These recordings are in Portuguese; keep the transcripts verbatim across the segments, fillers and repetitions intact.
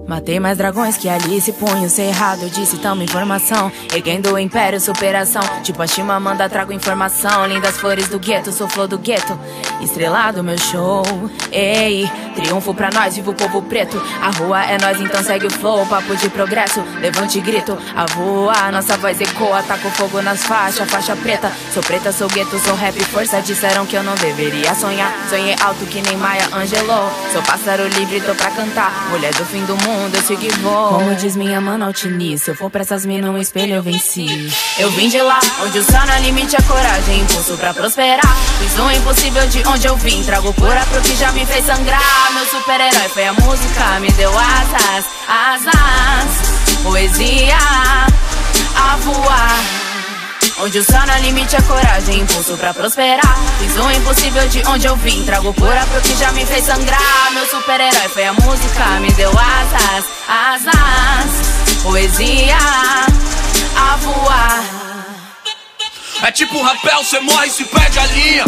Matei mais dragões que Alice, punho cerrado, eu disse tamo informação. Erguendo o império, superação. Tipo a Chimamanda, trago informação. Lindas flores do gueto, sou flor do gueto. Estrelado meu show, ei. Triunfo pra nós, viva o povo preto. A rua é nós, então segue o flow. Papo de progresso, levante e grito. A voar, nossa voz ecoa. Taco fogo nas faixas, faixa preta. Sou preta, sou gueto, sou rap, força. Disseram que eu não deveria sonhar. Sonhei alto que nem Maya Angelou. Sou pássaro livre, tô pra cantar. Mulher do fim do mundo, eu sigo e vou. Como diz minha mana Altini, se eu for pra essas minas um espelho eu venci. Eu vim de lá, onde o céu não é limite, a coragem, impulso pra prosperar. Fiz o impossível de onde eu vim, trago cura pro que já me fez sangrar. Meu super-herói foi a música, me deu asas, asas, poesia a voar. Onde o céu não é limite, a coragem, impulso pra prosperar. Fiz o impossível de onde eu vim, trago cura pro que já me fez sangrar. Meu super-herói foi a música, me deu asas, asas, poesia a voar. É tipo um rapel, cê morre e se perde a linha.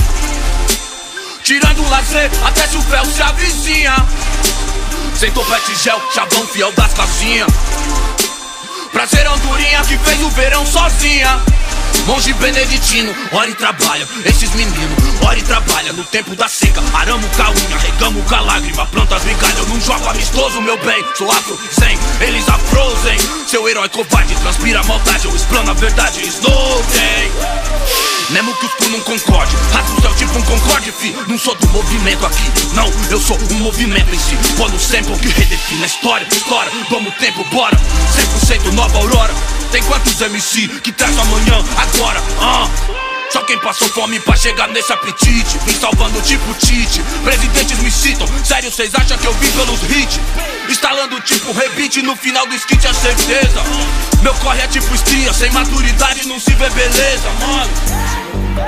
Tirando o lazer, até se o fel se avizinha. Sem topete gel, chavão fiel das casinhas. Prazer andorinha que fez o verão sozinha. Monge beneditino, ora e trabalha. Esses meninos, ora e trabalha. No tempo da seca, aramo com a unha, regamo com a lágrima, plantas migalha. Eu não jogo amistoso, meu bem. Sou afro, zen, eles afrosem. Seu herói covarde, transpira a maldade. Eu explano a verdade, Snowden. Mesmo que os cu não concorde, rasga o céu tipo um concorde, fi. Não sou do movimento aqui, não, eu sou um movimento em si. Pô no sample que redefine a história, história, toma o tempo, bora. Cem por cento nova aurora. Tem quantos M C que traz o amanhã, agora, ah. Só quem passou fome pra chegar nesse apetite. Vim salvando tipo Tite. Presidentes me citam, sério cês acham que eu vim pelos hits? Instalando tipo rebite no final do skit, é certeza. Meu corre é tipo estria, sem maturidade não se vê beleza, mano.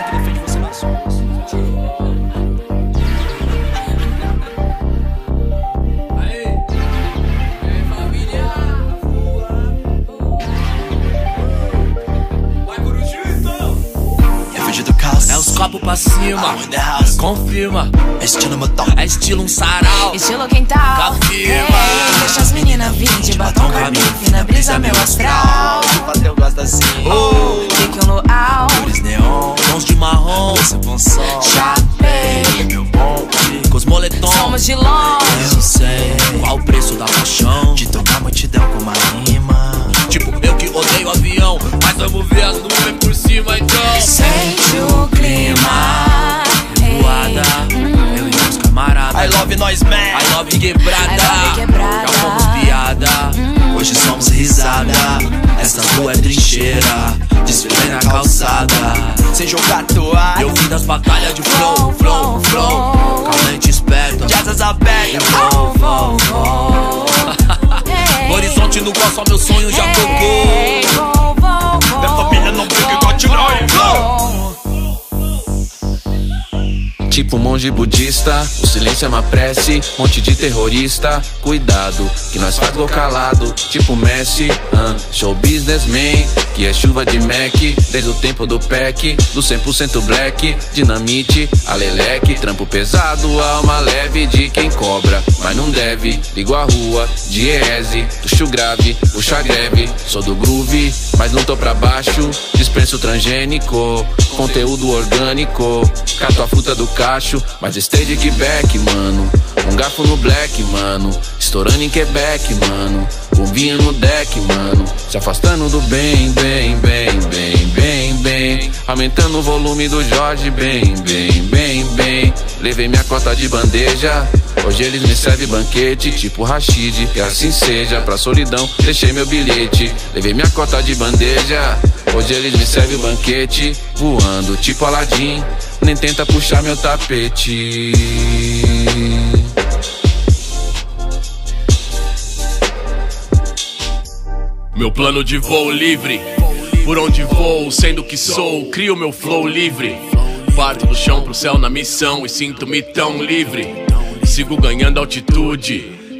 É os copos pra cima, confirma. É estilo motor, é estilo um sarau, estilo quintal. Confirma, hey, deixa as meninas vir de batom, caminho, fina brisa, meu astral. Eu gosto assim, oh, fique um luau, cores neon, tons de marrom, esse bom som. Chapei, meu bom, com os moletons. Somos de longe, eu sei qual o preço da paixão de tocar multidão com uma rima. Tipo, eu que odeio avião, mas vamos ver as nuvens por cima então. Sente o clima, voada, hum. eu e meus camaradas. I love nós, man. I love quebrada, I love quebrada. Já fomos piada, hum. Hoje somos risada. Essa rua é trincheira, desfilei na calçada, sem jogar toalha. Eu vim das batalhas de flow, flow, flow. Calante esperto, de asas abertas. Vou, vou, vou. No horizonte no qual só meu sonho já Hey, tocou. vou, vou, vou. Minha família não brinca igual Tigrão. Tipo monge budista, o silêncio é uma prece. Monte de terrorista, cuidado, que nós faz gol calado. Tipo Messi, uh, show businessman, que é chuva de Mac. Desde o tempo do pack, do cem por cento black. Dinamite, aleleque, trampo pesado. Alma leve de quem cobra, mas não deve. Ligo a rua, diese, puxo grave, puxa greve. Sou do groove, mas não tô pra baixo. Dispenso transgênico, conteúdo orgânico. Cato a fruta do cacho, mas stay de back, mano. Um garfo no black, mano. Estourando em Quebec, mano. Bombinha no deck, mano. Se afastando do bem, bem, bem, bem, bem, bem. Aumentando o volume do Jorge, bem, bem, bem, bem. Levei minha cota de bandeja. Hoje eles me servem banquete, tipo Rashid. Que assim seja, pra solidão deixei meu bilhete. Levei minha cota de bandeja. Hoje eles me servem banquete. Voando, tipo Aladdin. Nem tenta puxar meu tapete. Meu plano de voo livre, por onde vou, sendo que sou, crio meu flow livre. Parto do chão pro céu na missão e sinto-me tão livre. Sigo ganhando altitude,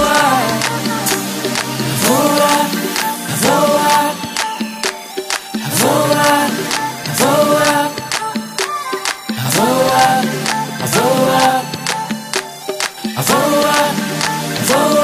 voar, voar, voar, voar, voar, voar, voar, voar, voar.